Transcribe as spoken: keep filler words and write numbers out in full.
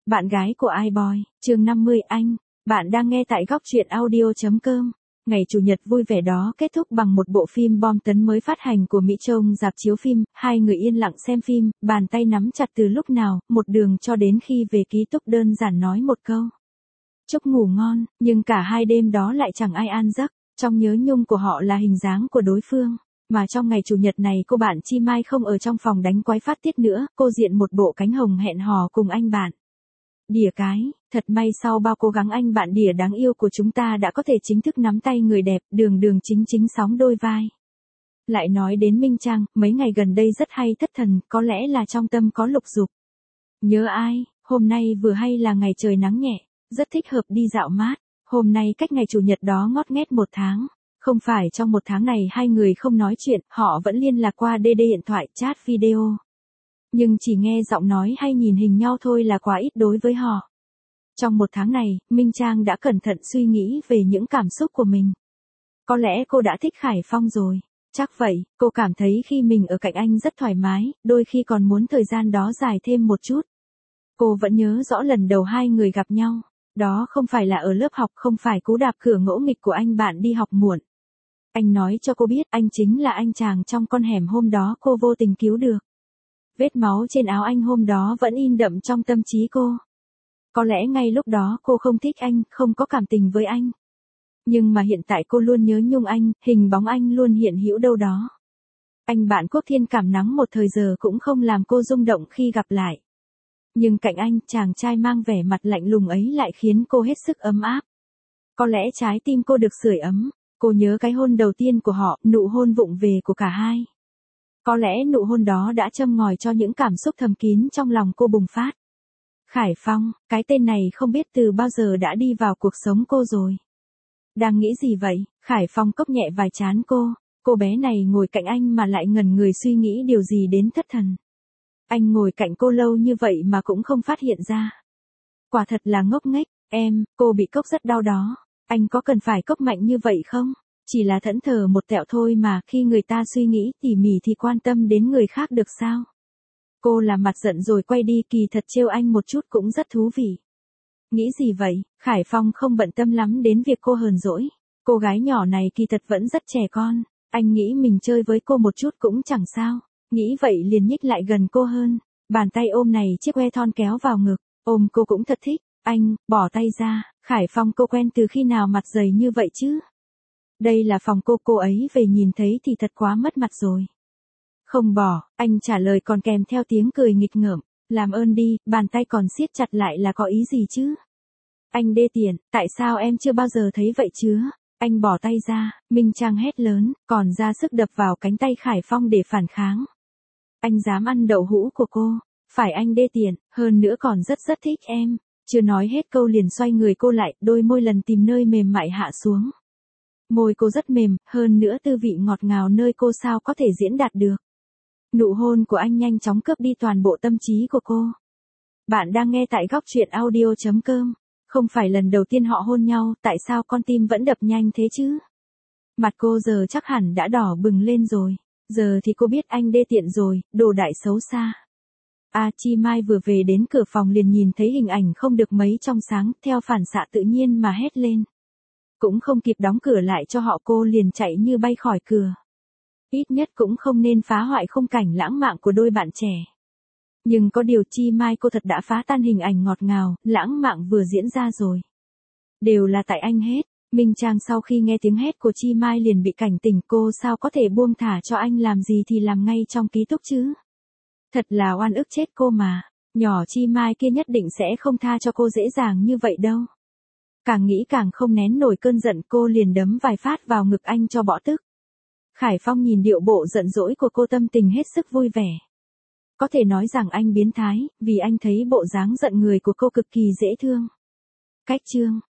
Bạn gái của iBoy, chương năm mươi anh, bạn đang nghe tại góc truyện audio.com. Ngày Chủ nhật vui vẻ đó kết thúc bằng một bộ phim bom tấn mới phát hành của Mỹ trong rạp chiếu phim, hai người yên lặng xem phim, bàn tay nắm chặt từ lúc nào, một đường cho đến khi về ký túc đơn giản nói một câu. Chúc ngủ ngon, nhưng cả hai đêm đó lại chẳng ai an giấc, trong nhớ nhung của họ là hình dáng của đối phương. Mà trong ngày Chủ nhật này cô bạn Chi Mai không ở trong phòng đánh quái phát tiết nữa, cô diện một bộ cánh hồng hẹn hò cùng anh bạn. Đỉa cái, thật may sau bao cố gắng anh bạn đỉa đáng yêu của chúng ta đã có thể chính thức nắm tay người đẹp, đường đường chính chính sóng đôi vai. Lại nói đến Minh Trang, mấy ngày gần đây rất hay thất thần, có lẽ là trong tâm có lục dục. Nhớ ai, hôm nay vừa hay là ngày trời nắng nhẹ, rất thích hợp đi dạo mát, hôm nay cách ngày Chủ nhật đó ngót nghét một tháng. Không phải trong một tháng này hai người không nói chuyện, họ vẫn liên lạc qua đê đê điện thoại, chat video. Nhưng chỉ nghe giọng nói hay nhìn hình nhau thôi là quá ít đối với họ. Trong một tháng này, Minh Trang đã cẩn thận suy nghĩ về những cảm xúc của mình. Có lẽ cô đã thích Khải Phong rồi. Chắc vậy, cô cảm thấy khi mình ở cạnh anh rất thoải mái, đôi khi còn muốn thời gian đó dài thêm một chút. Cô vẫn nhớ rõ lần đầu hai người gặp nhau. Đó không phải là ở lớp học, không phải cú đạp cửa ngỗ nghịch của anh bạn đi học muộn. Anh nói cho cô biết anh chính là anh chàng trong con hẻm hôm đó cô vô tình cứu được. Vết máu trên áo anh hôm đó vẫn in đậm trong tâm trí cô. Có lẽ ngay lúc đó cô không thích anh, không có cảm tình với anh. Nhưng mà hiện tại cô luôn nhớ nhung anh, hình bóng anh luôn hiện hữu đâu đó. Anh bạn Quốc Thiên cảm nắng một thời giờ cũng không làm cô rung động khi gặp lại. Nhưng cạnh anh, chàng trai mang vẻ mặt lạnh lùng ấy lại khiến cô hết sức ấm áp. Có lẽ trái tim cô được sưởi ấm. Cô nhớ cái hôn đầu tiên của họ, nụ hôn vụng về của cả hai. Có lẽ nụ hôn đó đã châm ngòi cho những cảm xúc thầm kín trong lòng cô bùng phát. Khải Phong, cái tên này không biết từ bao giờ đã đi vào cuộc sống cô rồi. Đang nghĩ gì vậy? Khải Phong cốc nhẹ vài trán cô. Cô bé này ngồi cạnh anh mà lại ngẩn người suy nghĩ điều gì đến thất thần. Anh ngồi cạnh cô lâu như vậy mà cũng không phát hiện ra. Quả thật là ngốc nghếch. Em, cô bị cốc rất đau đó. Anh có cần phải cốc mạnh như vậy không? Chỉ là thẫn thờ một tẹo thôi mà, khi người ta suy nghĩ tỉ mỉ thì quan tâm đến người khác được sao? Cô làm mặt giận rồi quay đi, kỳ thật trêu anh một chút cũng rất thú vị. Nghĩ gì vậy? Khải Phong không bận tâm lắm đến việc cô hờn dỗi. Cô gái nhỏ này kỳ thật vẫn rất trẻ con. Anh nghĩ mình chơi với cô một chút cũng chẳng sao. Nghĩ vậy liền nhích lại gần cô hơn. Bàn tay ôm này chiếc que thon kéo vào ngực. Ôm cô cũng thật thích. Anh, bỏ tay ra. Khải Phong cô quen từ khi nào mặt dày như vậy chứ? Đây là phòng cô, cô ấy về nhìn thấy thì thật quá mất mặt rồi. Không bỏ, anh trả lời còn kèm theo tiếng cười nghịch ngợm. Làm ơn đi, bàn tay còn siết chặt lại là có ý gì chứ? Anh đê tiện, tại sao em chưa bao giờ thấy vậy chứ? Anh bỏ tay ra, Minh Trang hét lớn, còn ra sức đập vào cánh tay Khải Phong để phản kháng. Anh dám ăn đậu hũ của cô, phải anh đê tiện, hơn nữa còn rất rất thích em. Chưa nói hết câu liền xoay người cô lại, đôi môi lần tìm nơi mềm mại hạ xuống. Môi cô rất mềm, hơn nữa tư vị ngọt ngào nơi cô sao có thể diễn đạt được. Nụ hôn của anh nhanh chóng cướp đi toàn bộ tâm trí của cô. Bạn đang nghe tại góc truyện audio.com. Không phải lần đầu tiên họ hôn nhau, tại sao con tim vẫn đập nhanh thế chứ? Mặt cô giờ chắc hẳn đã đỏ bừng lên rồi. Giờ thì cô biết anh đê tiện rồi, đồ đại xấu xa. A Chi Mai vừa về đến cửa phòng liền nhìn thấy hình ảnh không được mấy trong sáng, theo phản xạ tự nhiên mà hét lên. Cũng không kịp đóng cửa lại cho họ, cô liền chạy như bay khỏi cửa. Ít nhất cũng không nên phá hoại khung cảnh lãng mạn của đôi bạn trẻ. Nhưng có điều Chi Mai cô thật đã phá tan hình ảnh ngọt ngào, lãng mạn vừa diễn ra rồi. Đều là tại anh hết. Minh Trang sau khi nghe tiếng hét của Chi Mai liền bị cảnh tỉnh, cô sao có thể buông thả cho anh làm gì thì làm ngay trong ký túc chứ. Thật là oan ức chết cô mà, nhỏ Chi Mai kia nhất định sẽ không tha cho cô dễ dàng như vậy đâu. Càng nghĩ càng không nén nổi cơn giận, cô liền đấm vài phát vào ngực anh cho bỏ tức. Khải Phong nhìn điệu bộ giận dỗi của cô tâm tình hết sức vui vẻ. Có thể nói rằng anh biến thái, vì anh thấy bộ dáng giận người của cô cực kỳ dễ thương. Cách chương,